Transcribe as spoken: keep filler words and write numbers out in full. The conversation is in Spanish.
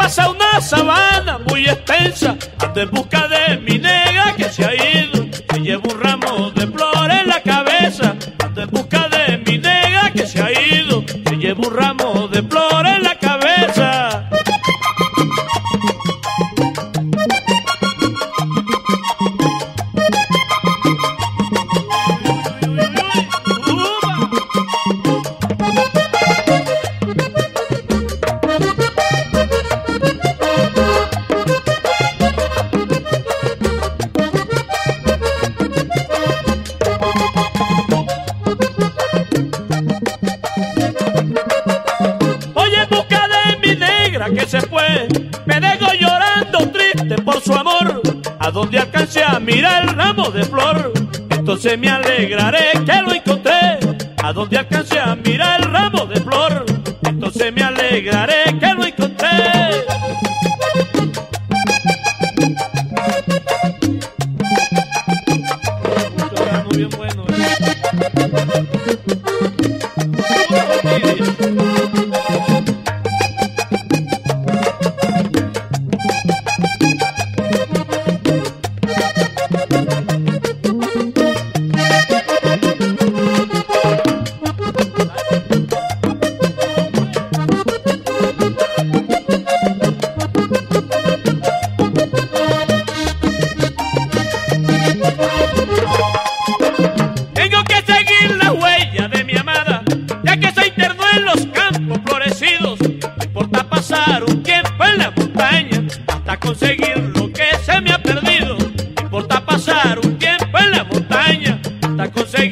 pasa una sabana muy extensa, ando en busca de mi negra que se ha ido. Se lleva un ramo de flores en la cabeza, ando en busca de mi negra que se ha ido. Se lleva un ramo de flores en la cabeza. Que se fue, me dejo llorando triste por su amor, a donde alcance a mirar el ramo de flor, entonces me alegraré que lo encontré, a donde alcance a mirar el ramo de flor, entonces me alegraré que lo encontré. Bien bueno, ¿eh? Tengo que seguir la huella de mi amada, ya que se internó en los campos florecidos. No importa pasar un tiempo en la montaña hasta conseguir lo que se me ha perdido. No importa pasar un tiempo en la montaña hasta conseguir